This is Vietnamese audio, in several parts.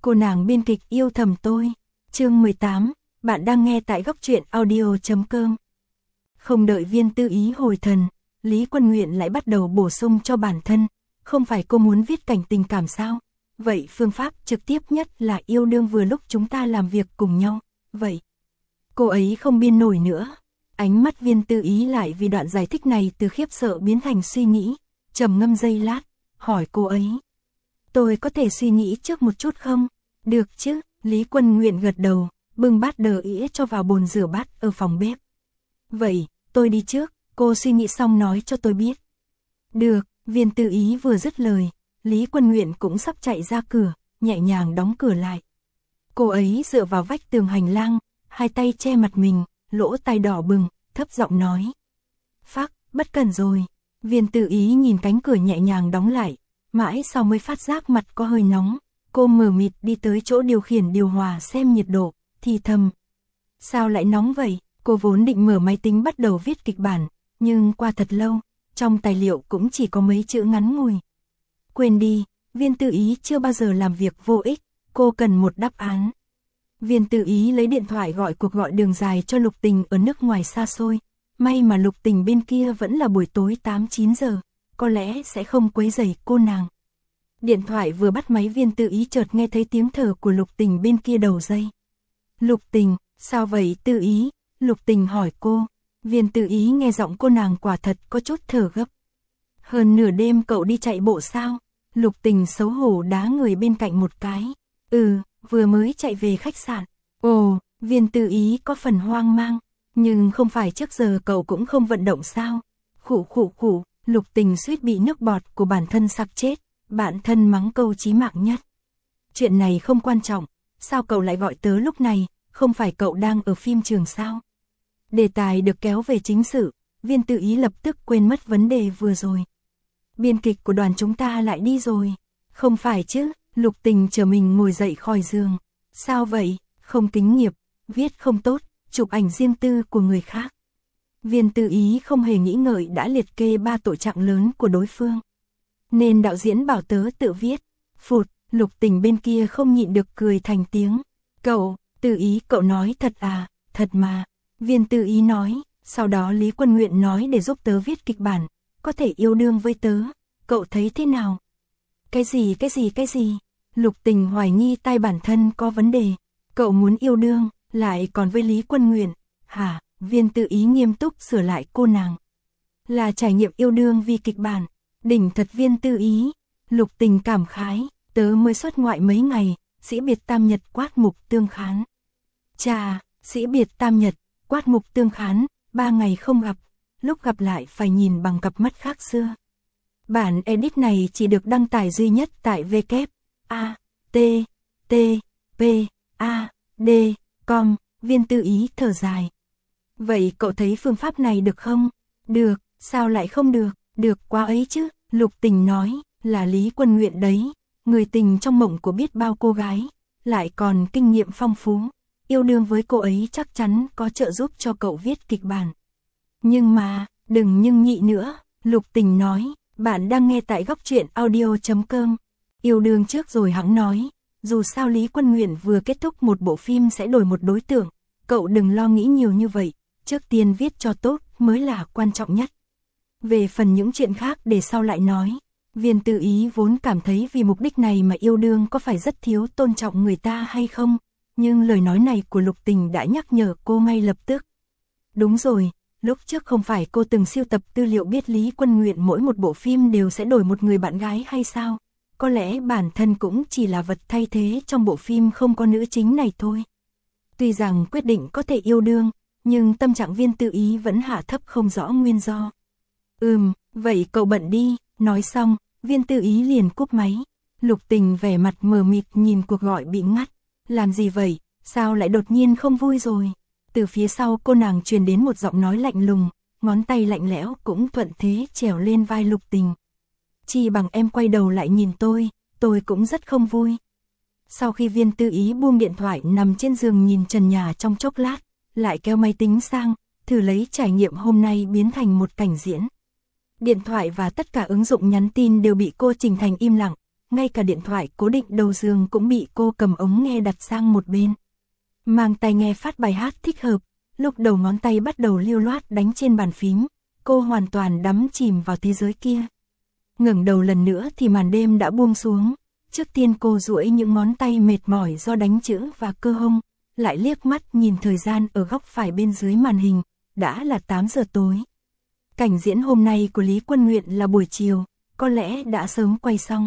Cô nàng biên kịch yêu thầm tôi. Chương 18, bạn đang nghe tại góc truyện audio.com. Không đợi Viên Tư Ý hồi thần, Lý Quân Nguyện lại bắt đầu bổ sung cho bản thân. Không phải cô muốn viết cảnh tình cảm sao? Vậy phương pháp trực tiếp nhất là yêu đương vừa lúc chúng ta làm việc cùng nhau. Vậy, cô ấy không biên nổi nữa. Ánh mắt Viên Tư Ý lại vì đoạn giải thích này từ khiếp sợ biến thành suy nghĩ. Trầm ngâm giây lát, hỏi cô ấy. Tôi có thể suy nghĩ trước một chút không? Được chứ, Lý Quân Nguyện gật đầu, bưng bát đờ ĩa cho vào bồn rửa bát ở phòng bếp. Vậy, tôi đi trước, cô suy nghĩ xong nói cho tôi biết. Được, Viên Tư Ý vừa dứt lời, Lý Quân Nguyện cũng sắp chạy ra cửa, nhẹ nhàng đóng cửa lại. Cô ấy dựa vào vách tường hành lang, hai tay che mặt mình, lỗ tai đỏ bừng, thấp giọng nói. Phác, bất cần rồi. Viên Tư Ý nhìn cánh cửa nhẹ nhàng đóng lại, mãi sau mới phát giác mặt có hơi nóng. Cô mờ mịt đi tới chỗ điều khiển điều hòa xem nhiệt độ, thì thầm. Sao lại nóng vậy? Cô vốn định mở máy tính bắt đầu viết kịch bản, nhưng qua thật lâu, trong tài liệu cũng chỉ có mấy chữ ngắn ngủi. Quên đi, Viên Tư Ý chưa bao giờ làm việc vô ích, cô cần một đáp án. Viên Tư Ý lấy điện thoại gọi cuộc gọi đường dài cho Lục Tình ở nước ngoài xa xôi. May mà Lục Tình bên kia vẫn là buổi tối 8-9 giờ, có lẽ sẽ không quấy rầy cô nàng. Điện thoại vừa bắt máy Viên Tư Ý chợt nghe thấy tiếng thở của Lục Tình bên kia đầu dây. Lục Tình, sao vậy Tư Ý? Lục Tình hỏi cô. Viên Tư Ý nghe giọng cô nàng quả thật có chút thở gấp. Hơn nửa đêm cậu đi chạy bộ sao? Lục Tình xấu hổ đá người bên cạnh một cái. Vừa mới chạy về khách sạn. Ồ, Viên Tư Ý có phần hoang mang. Nhưng không phải trước giờ cậu cũng không vận động sao? Khụ, Lục Tình suýt bị nước bọt của bản thân sặc chết. Bạn thân mắng câu chí mạng nhất. Chuyện này không quan trọng, sao cậu lại gọi tớ lúc này, không phải cậu đang ở phim trường sao? Đề tài được kéo về chính sự, Viên Tư Ý lập tức quên mất vấn đề vừa rồi. Biên kịch của đoàn chúng ta lại đi rồi. Không phải chứ, Lục Tình chờ mình ngồi dậy khỏi giường. Sao vậy, không kính nghiệp, viết không tốt, chụp ảnh riêng tư của người khác. Viên Tư Ý không hề nghĩ ngợi đã liệt kê 3 tội trạng lớn của đối phương. Nên đạo diễn bảo tớ tự viết. Phụt, Lục Tình bên kia không nhịn được cười thành tiếng. Cậu, Tư Ý cậu nói thật à, thật mà. Viên Tư Ý nói, sau đó Lý Quân Nguyện nói để giúp tớ viết kịch bản, có thể yêu đương với tớ, cậu thấy thế nào? Cái gì? Lục Tình hoài nghi tai bản thân có vấn đề. Cậu muốn yêu đương, lại còn với Lý Quân Nguyện, hả? Viên Tư Ý nghiêm túc sửa lại cô nàng. Là trải nghiệm yêu đương vì kịch bản. Đỉnh thật Viên Tư Ý. Lục Tình cảm khái, tớ mới xuất ngoại mấy ngày, sĩ biệt tam nhật quát mục tương khán. Chà, sĩ biệt tam nhật, quát mục tương khán, 3 ngày không gặp, lúc gặp lại phải nhìn bằng cặp mắt khác xưa. Bản edit này chỉ được đăng tải duy nhất tại www.com, Viên Tư Ý thở dài. Vậy cậu thấy phương pháp này được không? Được, sao lại không được? Được quá ấy chứ, Lục Tình nói, là Lý Quân Nguyện đấy, người tình trong mộng của biết bao cô gái, lại còn kinh nghiệm phong phú, yêu đương với cô ấy chắc chắn có trợ giúp cho cậu viết kịch bản. Nhưng mà, đừng nhưng nhị nữa, Lục Tình nói, bạn đang nghe tại góc truyện audio.com, yêu đương trước rồi hẵng nói, dù sao Lý Quân Nguyện vừa kết thúc một bộ phim sẽ đổi một đối tượng, cậu đừng lo nghĩ nhiều như vậy, trước tiên viết cho tốt mới là quan trọng nhất. Về phần những chuyện khác để sau lại nói. Viên Tư Ý vốn cảm thấy vì mục đích này mà yêu đương có phải rất thiếu tôn trọng người ta hay không, nhưng lời nói này của Lục Tình đã nhắc nhở cô ngay lập tức. Đúng rồi, lúc trước không phải cô từng siêu tập tư liệu biết Lý Quân Nguyện mỗi một bộ phim đều sẽ đổi một người bạn gái hay sao? Có lẽ bản thân cũng chỉ là vật thay thế trong bộ phim không có nữ chính này thôi. Tuy rằng quyết định có thể yêu đương, nhưng tâm trạng Viên Tư Ý vẫn hạ thấp không rõ nguyên do. Vậy cậu bận đi. Nói xong, Viên Tư Ý liền cúp máy. Lục Tình vẻ mặt mờ mịt nhìn cuộc gọi bị ngắt. Làm gì vậy, sao lại đột nhiên không vui rồi? Từ phía sau cô nàng truyền đến một giọng nói lạnh lùng, ngón tay lạnh lẽo cũng thuận thế trèo lên vai Lục Tình. Chi bằng em quay đầu lại nhìn tôi cũng rất không vui. Sau khi Viên Tư Ý buông điện thoại nằm trên giường nhìn trần nhà trong chốc lát, lại kéo máy tính sang, thử lấy trải nghiệm hôm nay biến thành một cảnh diễn. Điện thoại và tất cả ứng dụng nhắn tin đều bị cô chỉnh thành im lặng, ngay cả điện thoại cố định đầu giường cũng bị cô cầm ống nghe đặt sang một bên. Mang tai nghe phát bài hát thích hợp, lúc đầu ngón tay bắt đầu lưu loát đánh trên bàn phím, cô hoàn toàn đắm chìm vào thế giới kia. Ngẩng đầu lần nữa thì màn đêm đã buông xuống, trước tiên cô duỗi những ngón tay mệt mỏi do đánh chữ và cơ hông, lại liếc mắt nhìn thời gian ở góc phải bên dưới màn hình, đã là 8 giờ tối. Cảnh diễn hôm nay của Lý Quân Nguyện là buổi chiều, có lẽ đã sớm quay xong.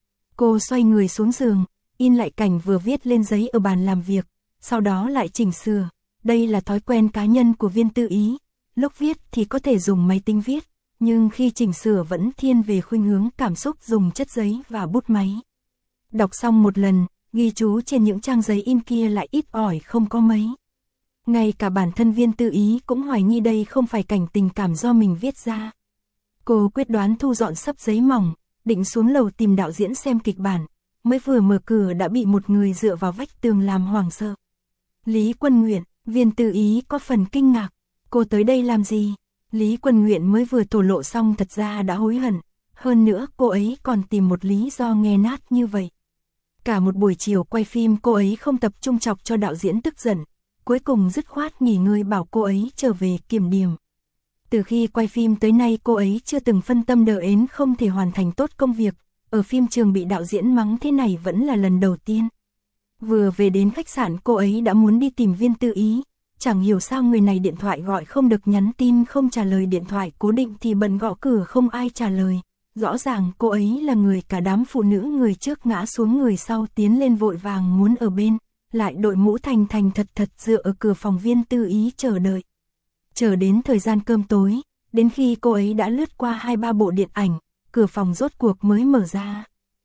Cô xoay người xuống giường, in lại cảnh vừa viết lên giấy ở bàn làm việc, sau đó lại chỉnh sửa. Đây là thói quen cá nhân của Viên Tư Ý, lúc viết thì có thể dùng máy tính viết, nhưng khi chỉnh sửa vẫn thiên về khuynh hướng cảm xúc dùng chất giấy và bút máy. Đọc xong một lần, ghi chú trên những trang giấy in kia lại ít ỏi không có mấy. Ngay cả bản thân Viên Tư Ý cũng hoài nghi đây không phải cảnh tình cảm do mình viết ra. Cô quyết đoán thu dọn sấp giấy mỏng, định xuống lầu tìm đạo diễn xem kịch bản, mới vừa mở cửa đã bị một người dựa vào vách tường làm hoảng sợ. Lý Quân Nguyện, Viên Tư Ý có phần kinh ngạc, cô tới đây làm gì? Lý Quân Nguyện mới vừa thổ lộ xong thật ra đã hối hận, hơn nữa cô ấy còn tìm một lý do nghe nát như vậy. Cả một buổi chiều quay phim cô ấy không tập trung chọc cho đạo diễn tức giận, cuối cùng dứt khoát nghỉ ngơi bảo cô ấy trở về kiểm điểm. Từ khi quay phim tới nay cô ấy chưa từng phân tâm đờ ến không thể hoàn thành tốt công việc, ở phim trường bị đạo diễn mắng thế này vẫn là lần đầu tiên. Vừa về đến khách sạn cô ấy đã muốn đi tìm Viên Tư Ý, chẳng hiểu sao người này điện thoại gọi không được, nhắn tin không trả lời, điện thoại cố định thì bận, gõ cửa không ai trả lời. Rõ ràng cô ấy là người cả đám phụ nữ người trước ngã xuống người sau tiến lên vội vàng muốn ở bên, lại đội mũ thành thành thật thật dựa ở cửa phòng Viên Tư Ý chờ đợi. Chờ đến thời gian cơm tối, đến khi cô ấy đã lướt qua 2-3 bộ điện ảnh, cửa phòng rốt cuộc mới mở ra.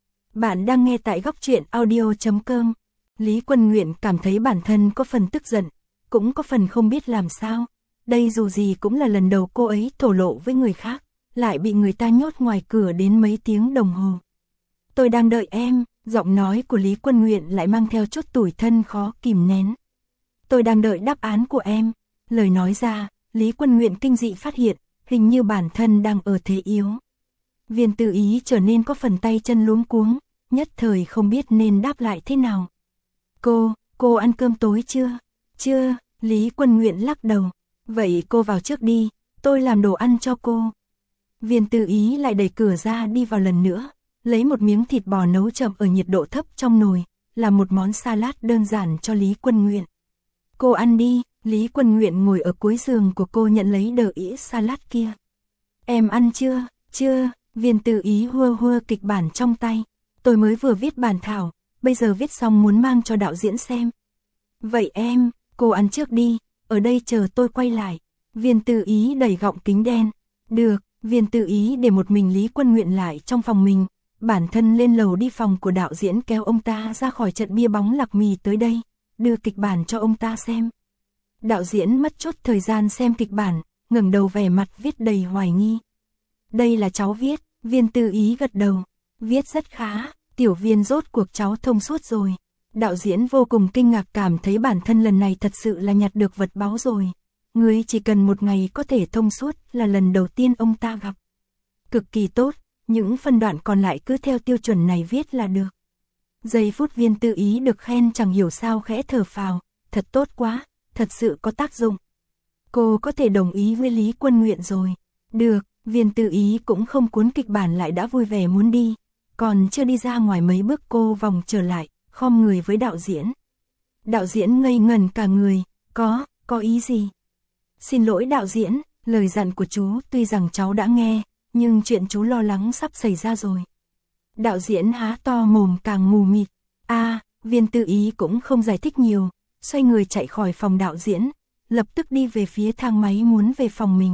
Bạn đang nghe tại góc truyện audio.com. Lý Quân Nguyện cảm thấy bản thân có phần tức giận, cũng có phần không biết làm sao. Đây dù gì cũng là lần đầu cô ấy thổ lộ với người khác, lại bị người ta nhốt ngoài cửa đến mấy tiếng đồng hồ. Tôi đang đợi em, giọng nói của Lý Quân Nguyện lại mang theo chút tủi thân khó kìm nén. Tôi đang đợi đáp án của em. Lời nói ra, Lý Quân Nguyện kinh dị phát hiện, hình như bản thân đang ở thế yếu. Viên Tư Ý trở nên có phần tay chân luống cuống, nhất thời không biết nên đáp lại thế nào. Cô ăn cơm tối chưa? Chưa, Lý Quân Nguyện lắc đầu. Vậy cô vào trước đi, tôi làm đồ ăn cho cô. Viên Tư Ý lại đẩy cửa ra đi vào lần nữa, lấy một miếng thịt bò nấu chậm ở nhiệt độ thấp trong nồi, làm một món salad đơn giản cho Lý Quân Nguyện. Cô ăn đi, Lý Quân Nguyện ngồi ở cuối giường của cô nhận lấy đĩa salad kia. Em ăn chưa? Chưa, Viên Tư Ý hua kịch bản trong tay. Tôi mới vừa viết bản thảo, bây giờ viết xong muốn mang cho đạo diễn xem. Vậy em, cô ăn trước đi, ở đây chờ tôi quay lại. Viên Tư Ý đẩy gọng kính đen. Được, Viên Tư Ý để một mình Lý Quân Nguyện lại trong phòng mình, bản thân lên lầu đi phòng của đạo diễn kéo ông ta ra khỏi trận bia bóng lạc mì tới đây, đưa kịch bản cho ông ta xem. Đạo diễn mất chút thời gian xem kịch bản, ngẩng đầu vẻ mặt viết đầy hoài nghi. Đây là cháu viết, Viên Tư Ý gật đầu. Viết rất khá, Tiểu Viên rốt cuộc cháu thông suốt rồi. Đạo diễn vô cùng kinh ngạc, cảm thấy bản thân lần này thật sự là nhặt được vật báu rồi. Người chỉ cần một ngày có thể thông suốt là lần đầu tiên ông ta gặp. Cực kỳ tốt, những phân đoạn còn lại cứ theo tiêu chuẩn này viết là được. Giây phút Viên Tư Ý được khen chẳng hiểu sao khẽ thở phào, thật tốt quá, thật sự có tác dụng. Cô có thể đồng ý với Lý Quân Nguyện rồi. Được, Viên Tư Ý cũng không cuốn kịch bản lại đã vui vẻ muốn đi. Còn chưa đi ra ngoài mấy bước cô vòng trở lại, khom người với đạo diễn. Đạo diễn ngây ngẩn cả người, có ý gì? Xin lỗi đạo diễn, lời dặn của chú tuy rằng cháu đã nghe, nhưng chuyện chú lo lắng sắp xảy ra rồi. Đạo diễn há to mồm càng mù mịt. Viên Tư Ý cũng không giải thích nhiều, xoay người chạy khỏi phòng đạo diễn, lập tức đi về phía thang máy muốn về phòng mình.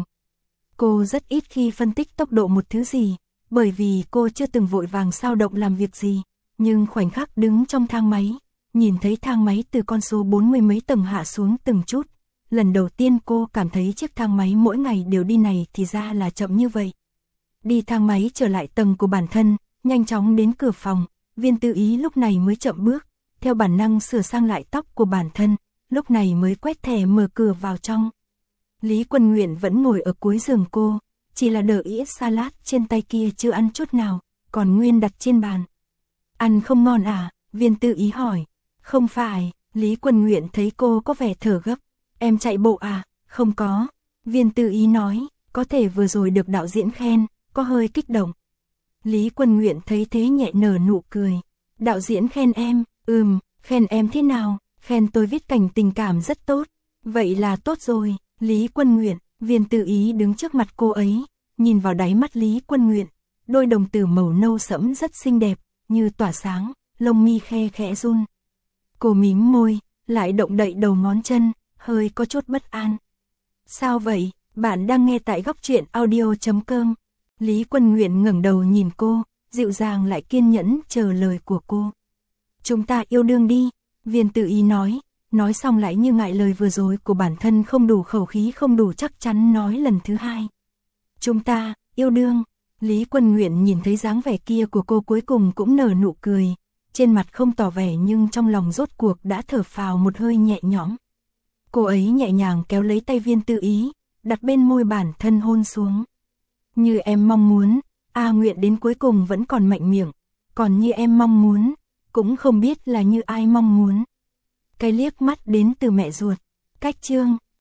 Cô rất ít khi phân tích tốc độ một thứ gì, bởi vì cô chưa từng vội vàng sao động làm việc gì, nhưng khoảnh khắc đứng trong thang máy, nhìn thấy thang máy từ con số 40 mấy tầng hạ xuống từng chút, lần đầu tiên cô cảm thấy chiếc thang máy mỗi ngày đều đi này thì ra là chậm như vậy. Đi thang máy trở lại tầng của bản thân, nhanh chóng đến cửa phòng, Viên Tư Ý lúc này mới chậm bước, theo bản năng sửa sang lại tóc của bản thân, lúc này mới quét thẻ mở cửa vào trong. Lý Quân Nguyện vẫn ngồi ở cuối giường cô, chỉ là đĩa salad trên tay kia chưa ăn chút nào, còn nguyên đặt trên bàn. Ăn không ngon à? Viên Tư Ý hỏi. Không phải, Lý Quân Nguyện thấy cô có vẻ thở gấp. Em chạy bộ à? Không có. Viên Tư Ý nói, có thể vừa rồi được đạo diễn khen, có hơi kích động. Lý Quân Nguyện thấy thế nhẹ nở nụ cười. Đạo diễn khen em, khen em thế nào? Khen tôi viết cảnh tình cảm rất tốt. Vậy là tốt rồi. Lý Quân Nguyện, Viên Tư Ý đứng trước mặt cô ấy, nhìn vào đáy mắt Lý Quân Nguyện. Đôi đồng tử màu nâu sẫm rất xinh đẹp, như tỏa sáng, lông mi khe khẽ run. Cô mím môi, lại động đậy đầu ngón chân, hơi có chút bất an. Sao vậy? Bạn đang nghe tại góc truyện audio.com. Lý Quân Nguyện ngẩng đầu nhìn cô, dịu dàng lại kiên nhẫn chờ lời của cô. Chúng ta yêu đương đi, Viên Tư Ý nói xong lại như ngại lời vừa rồi của bản thân không đủ khẩu khí không đủ chắc chắn nói lần thứ hai. Chúng ta, yêu đương. Lý Quân Nguyện nhìn thấy dáng vẻ kia của cô cuối cùng cũng nở nụ cười, trên mặt không tỏ vẻ nhưng trong lòng rốt cuộc đã thở phào một hơi nhẹ nhõm. Cô ấy nhẹ nhàng kéo lấy tay Viên Tư Ý, đặt bên môi bản thân hôn xuống. Như em mong muốn, Nguyện đến cuối cùng vẫn còn mạnh miệng, còn như em mong muốn, cũng không biết là như ai mong muốn. Cái liếc mắt đến từ mẹ ruột. Cách chương